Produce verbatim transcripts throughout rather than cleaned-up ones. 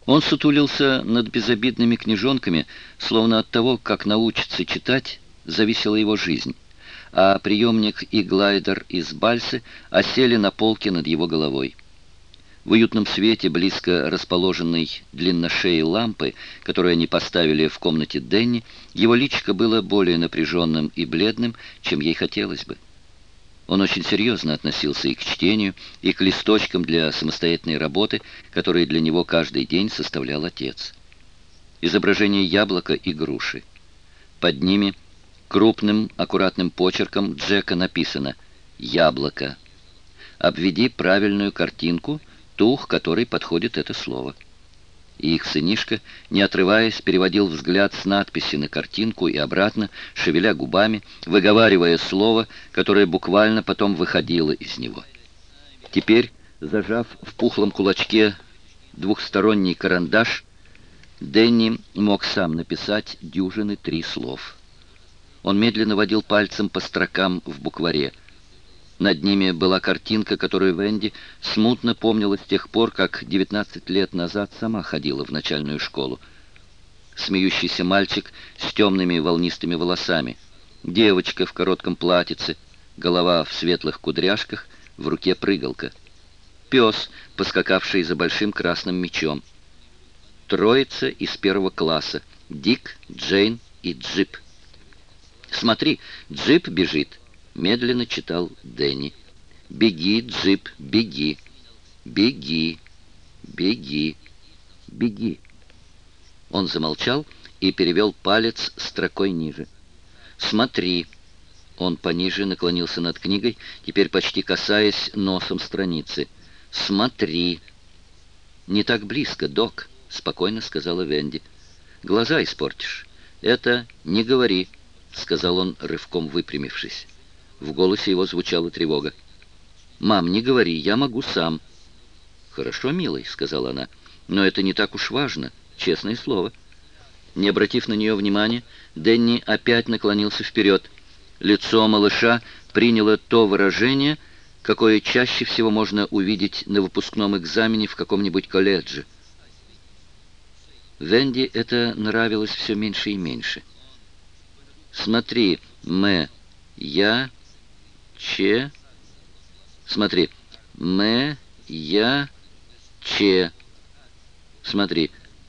Он сутулился над безобидными книжонками, словно от того, как научиться читать, зависела его жизнь, а приемник и глайдер из бальсы осели на полке над его головой. В уютном свете, близко расположенной длинношеей лампы, которую они поставили в комнате Дэнни, его личико было более напряженным и бледным, чем ей хотелось бы. Он очень серьезно относился и к чтению, и к листочкам для самостоятельной работы, которые для него каждый день составлял отец. Изображение яблока и груши. Под ними крупным, аккуратным почерком Джека написано «Яблоко». Обведи правильную картинку, ту, к которой подходит это слово. И их сынишка, не отрываясь, переводил взгляд с надписи на картинку и обратно, шевеля губами, выговаривая слово, которое буквально потом выходило из него. Теперь, зажав в пухлом кулачке двухсторонний карандаш, Дэнни мог сам написать дюжины три слов. Он медленно водил пальцем по строкам в букваре. Над ними была картинка, которую Венди смутно помнила с тех пор, как девятнадцать лет назад сама ходила в начальную школу. Смеющийся мальчик с темными волнистыми волосами, девочка в коротком платьице, голова в светлых кудряшках, в руке прыгалка. Пес, поскакавший за большим красным мячом. Троица из первого класса: Дик, Джейн и Джип. «Смотри, Джип бежит», — медленно читал Дэнни. «Беги, Джип, беги, беги, беги, беги». Он замолчал и перевел палец строкой ниже. «Смотри». Он пониже наклонился над книгой, теперь почти касаясь носом страницы. «Смотри». «Не так близко, док», — спокойно сказала Венди. «Глаза испортишь». «Это не говори», — сказал он, рывком выпрямившись. В голосе его звучала тревога. «Мам, не говори, я могу сам». «Хорошо, милый», — сказала она, — «но это не так уж важно, честное слово». Не обратив на нее внимания, Дэнни опять наклонился вперед. Лицо малыша приняло то выражение, какое чаще всего можно увидеть на выпускном экзамене в каком-нибудь колледже. Венди это нравилось все меньше и меньше. «Смотри, Мэ, я, че...» «Смотри, Мэ, я, че...» «Смотри,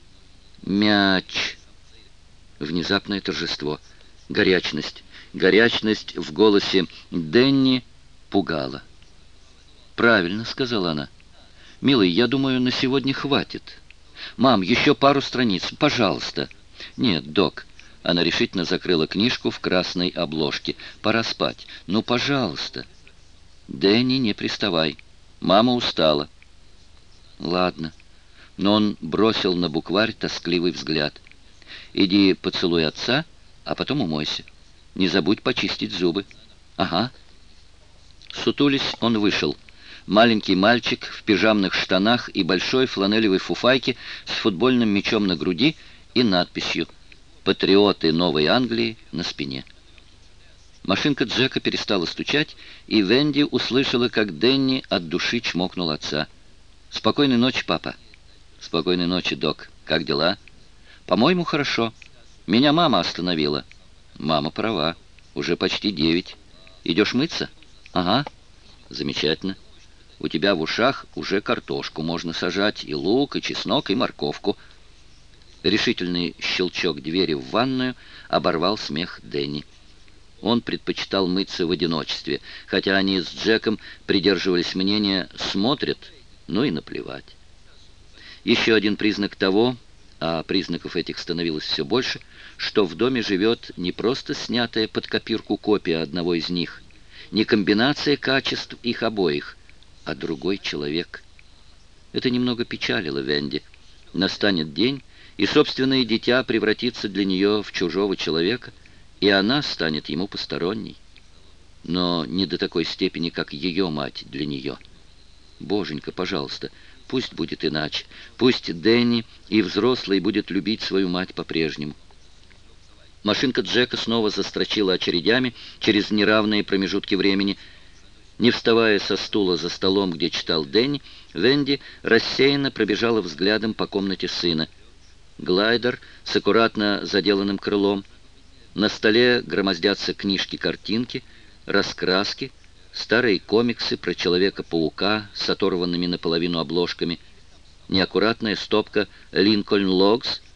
мяч...» Внезапное торжество, горячность. Горячность в голосе Дэнни пугала. «Правильно», — сказала она. «Милый, я думаю, на сегодня хватит. Мам, еще пару страниц, пожалуйста». «Нет, док». Она решительно закрыла книжку в красной обложке. «Пора спать. Ну, пожалуйста». «Дэнни, не приставай. Мама устала». «Ладно». Но он бросил на букварь тоскливый взгляд. «Иди поцелуй отца, а потом умойся. Не забудь почистить зубы». «Ага». Сутулись, он вышел. Маленький мальчик в пижамных штанах и большой фланелевой фуфайке с футбольным мячом на груди и надписью «Патриоты Новой Англии» на спине. Машинка Джека перестала стучать, и Венди услышала, как Дэнни от души чмокнул отца. «Спокойной ночи, папа». «Спокойной ночи, док. Как дела?» «По-моему, хорошо. Меня мама остановила». «Мама права. Уже почти девять. Идешь мыться?» «Ага». «Замечательно. У тебя в ушах уже картошку можно сажать, и лук, и чеснок, и морковку». Решительный щелчок двери в ванную оборвал смех Дэнни. Он предпочитал мыться в одиночестве, хотя они с Джеком придерживались мнения «смотрят, ну и наплевать». Еще один признак того, а признаков этих становилось все больше, что в доме живет не просто снятая под копирку копия одного из них, не комбинация качеств их обоих, а другой человек. Это немного печалило Венди. Настанет день, и собственное дитя превратится для нее в чужого человека, и она станет ему посторонней. Но не до такой степени, как ее мать для нее. Боженька, пожалуйста, пусть будет иначе. Пусть Дэнни и взрослый будет любить свою мать по-прежнему. Машинка Джека снова застрочила очередями через неравные промежутки времени. Не вставая со стула за столом, где читал Дэнни, Венди рассеянно пробежала взглядом по комнате сына. Глайдер с аккуратно заделанным крылом. На столе громоздятся книжки-картинки, раскраски, старые комиксы про Человека-паука с оторванными наполовину обложками, неаккуратная стопка «Линкольн Логс»,